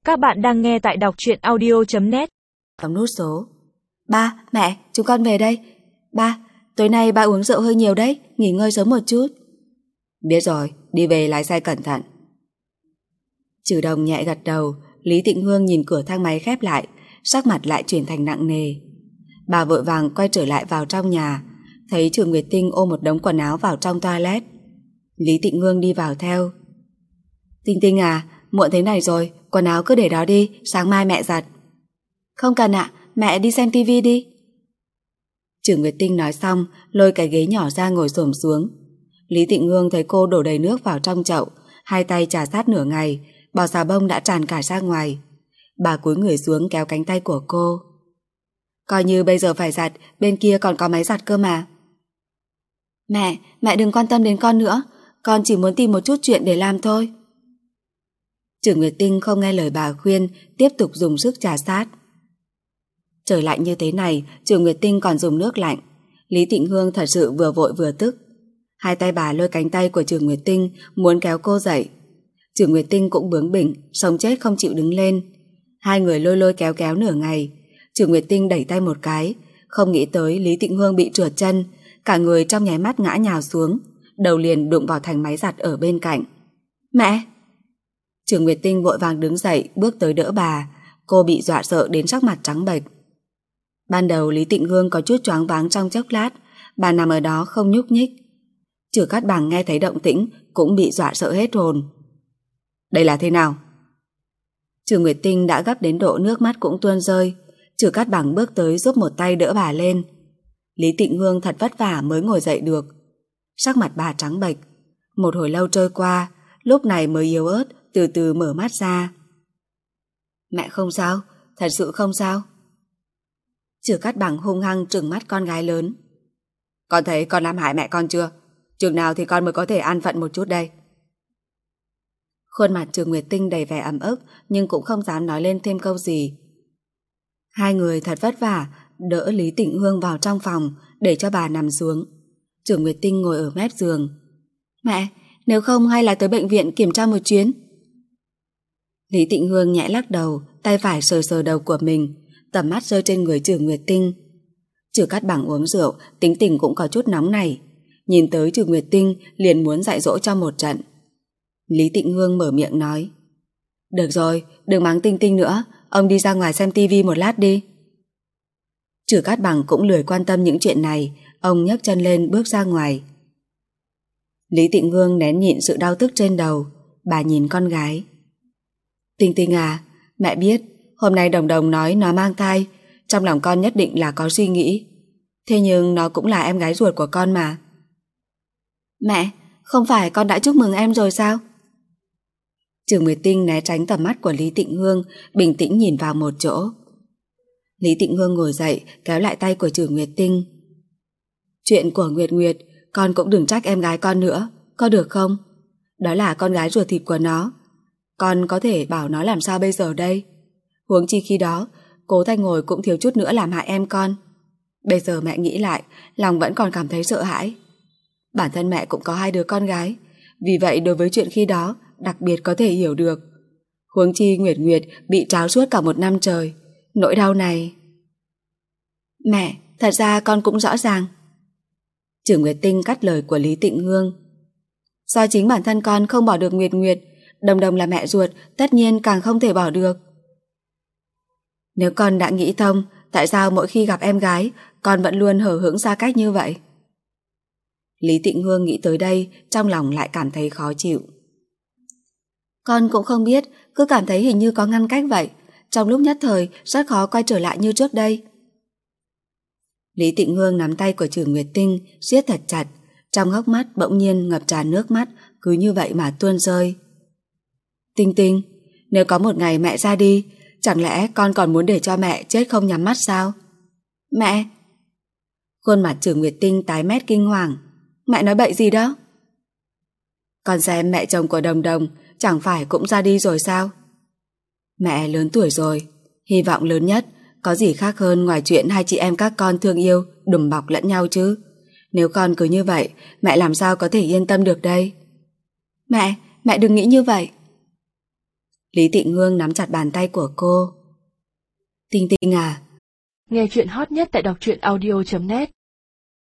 Các bạn đang nghe tại đọc truyện audio.net. Bấm nút số. Ba, mẹ, chúng con về đây. Ba, tối nay ba uống rượu hơi nhiều đấy, nghỉ ngơi sớm một chút. Biết rồi, đi về lái xe cẩn thận. Trừ Đồng nhẹ gật đầu. Lý Tịnh Hương nhìn cửa thang máy khép lại, sắc mặt lại chuyển thành nặng nề. Bà vội vàng quay trở lại vào trong nhà, thấy Trừ Nguyệt Tinh ôm một đống quần áo vào trong toilet. Lý Tịnh Hương đi vào theo. Tinh Tinh à, muộn thế này rồi, quần áo cứ để đó đi, sáng mai mẹ giặt. Không cần ạ, mẹ đi xem tivi đi. Trừ Nguyệt Tinh nói xong, lôi cái ghế nhỏ ra ngồi xổm xuống. Lý Tịnh Hương thấy cô đổ đầy nước vào trong chậu, hai tay chà sát nửa ngày, bọt xà bông đã tràn cả ra ngoài. Bà cúi người xuống kéo cánh tay của cô. Coi như bây giờ phải giặt, bên kia còn có máy giặt cơ mà. Mẹ đừng quan tâm đến con nữa, con chỉ muốn tìm một chút chuyện để làm thôi. Trừ Nguyệt Tinh không nghe lời bà khuyên, tiếp tục dùng sức chà sát. Trời lạnh như thế này, Trừ Nguyệt Tinh còn dùng nước lạnh. Lý Tịnh Hương thật sự vừa vội vừa tức. Hai tay bà lôi cánh tay của Trừ Nguyệt Tinh, muốn kéo cô dậy. Trừ Nguyệt Tinh cũng bướng bỉnh, sống chết không chịu đứng lên. Hai người lôi kéo kéo nửa ngày. Trừ Nguyệt Tinh đẩy tay một cái, không nghĩ tới Lý Tịnh Hương bị trượt chân, cả người trong nháy mắt ngã nhào xuống, đầu liền đụng vào thành máy giặt ở bên cạnh. Mẹ! Trừ Nguyệt Tinh vội vàng đứng dậy, bước tới đỡ bà. Cô bị dọa sợ đến sắc mặt trắng bệch. Ban đầu Lý Tịnh Hương có chút choáng váng trong chốc lát, bà nằm ở đó không nhúc nhích. Trừ Cát Bằng nghe thấy động tĩnh cũng bị dọa sợ hết hồn. Đây là thế nào? Trừ Nguyệt Tinh đã gấp đến độ nước mắt cũng tuôn rơi. Trừ Cát Bằng bước tới giúp một tay đỡ bà lên. Lý Tịnh Hương thật vất vả mới ngồi dậy được. Sắc mặt bà trắng bệch. Một hồi lâu trôi qua, lúc này mới yếu ớt từ từ mở mắt ra. Mẹ không sao, thật sự không sao. Trừ Cát Bằng hung hăng trừng mắt con gái lớn. Con thấy con làm hại mẹ con chưa? Chừng nào thì con mới có thể an phận một chút đây? Khuôn mặt Trừ Nguyệt Tinh đầy vẻ ấm ức, nhưng cũng không dám nói lên thêm câu gì. Hai người thật vất vả đỡ Lý Tịnh Hương vào trong phòng để cho bà nằm xuống. Trừ Nguyệt Tinh ngồi ở mép giường. Mẹ, nếu không hay là tới bệnh viện kiểm tra một chuyến? Lý Tịnh Hương nhẹ lắc đầu, tay phải sờ sờ đầu của mình, tầm mắt rơi trên người Trừ Nguyệt Tinh. Trừ Cát Bằng uống rượu, tính tình cũng có chút nóng này. Nhìn tới Trừ Nguyệt Tinh liền muốn dạy dỗ cho một trận. Lý Tịnh Hương mở miệng nói. Được rồi, đừng mắng Tinh Tinh nữa, ông đi ra ngoài xem tivi một lát đi. Trừ Cát Bằng cũng lười quan tâm những chuyện này, ông nhấc chân lên bước ra ngoài. Lý Tịnh Hương nén nhịn sự đau tức trên đầu, bà nhìn con gái. Tinh Tinh à, mẹ biết hôm nay Đồng Đồng nói nó mang thai, trong lòng con nhất định là có suy nghĩ. Thế nhưng nó cũng là em gái ruột của con mà. Mẹ, không phải con đã chúc mừng em rồi sao? Trừ Nguyệt Tinh né tránh tầm mắt của Lý Tịnh Hương, bình tĩnh nhìn vào một chỗ. Lý Tịnh Hương ngồi dậy, kéo lại tay của Trừ Nguyệt Tinh. Chuyện của Nguyệt Nguyệt, con cũng đừng trách em gái con nữa, có được không? Đó là con gái ruột thịt của nó. Con có thể bảo nó làm sao bây giờ đây? Huống chi khi đó, Cố Thanh Ngồi cũng thiếu chút nữa làm hại em con. Bây giờ mẹ nghĩ lại, lòng vẫn còn cảm thấy sợ hãi. Bản thân mẹ cũng có hai đứa con gái, vì vậy đối với chuyện khi đó đặc biệt có thể hiểu được. Huống chi Nguyệt Nguyệt bị tráo suốt cả một năm trời, nỗi đau này. Mẹ, thật ra con cũng rõ ràng. Trừ Nguyệt Tinh cắt lời của Lý Tịnh Hương. Do chính bản thân con không bỏ được Nguyệt Nguyệt, Đồng Đồng là mẹ ruột, tất nhiên càng không thể bỏ được. Nếu con đã nghĩ thông, tại sao mỗi khi gặp em gái, con vẫn luôn hờ hững xa cách như vậy? Lý Tịnh Hương nghĩ tới đây, trong lòng lại cảm thấy khó chịu. Con cũng không biết, cứ cảm thấy hình như có ngăn cách vậy. Trong lúc nhất thời, rất khó quay trở lại như trước đây. Lý Tịnh Hương nắm tay của Trừ Nguyệt Tinh, siết thật chặt, trong hốc mắt bỗng nhiên ngập tràn nước mắt, cứ như vậy mà tuôn rơi. Tinh Tinh, nếu có một ngày mẹ ra đi, chẳng lẽ con còn muốn để cho mẹ chết không nhắm mắt sao? Mẹ! Khuôn mặt Trừ Nguyệt Tinh tái mét kinh hoàng. Mẹ nói bậy gì đó? Con xem mẹ chồng của Đồng Đồng chẳng phải cũng ra đi rồi sao? Mẹ lớn tuổi rồi, hy vọng lớn nhất có gì khác hơn ngoài chuyện hai chị em các con thương yêu, đùm bọc lẫn nhau chứ. Nếu con cứ như vậy, mẹ làm sao có thể yên tâm được đây? Mẹ đừng nghĩ như vậy. Lý Tịnh Ngương nắm chặt bàn tay của cô. Tinh Tinh à? Nghe chuyện hot nhất tại đọc truyện audio.net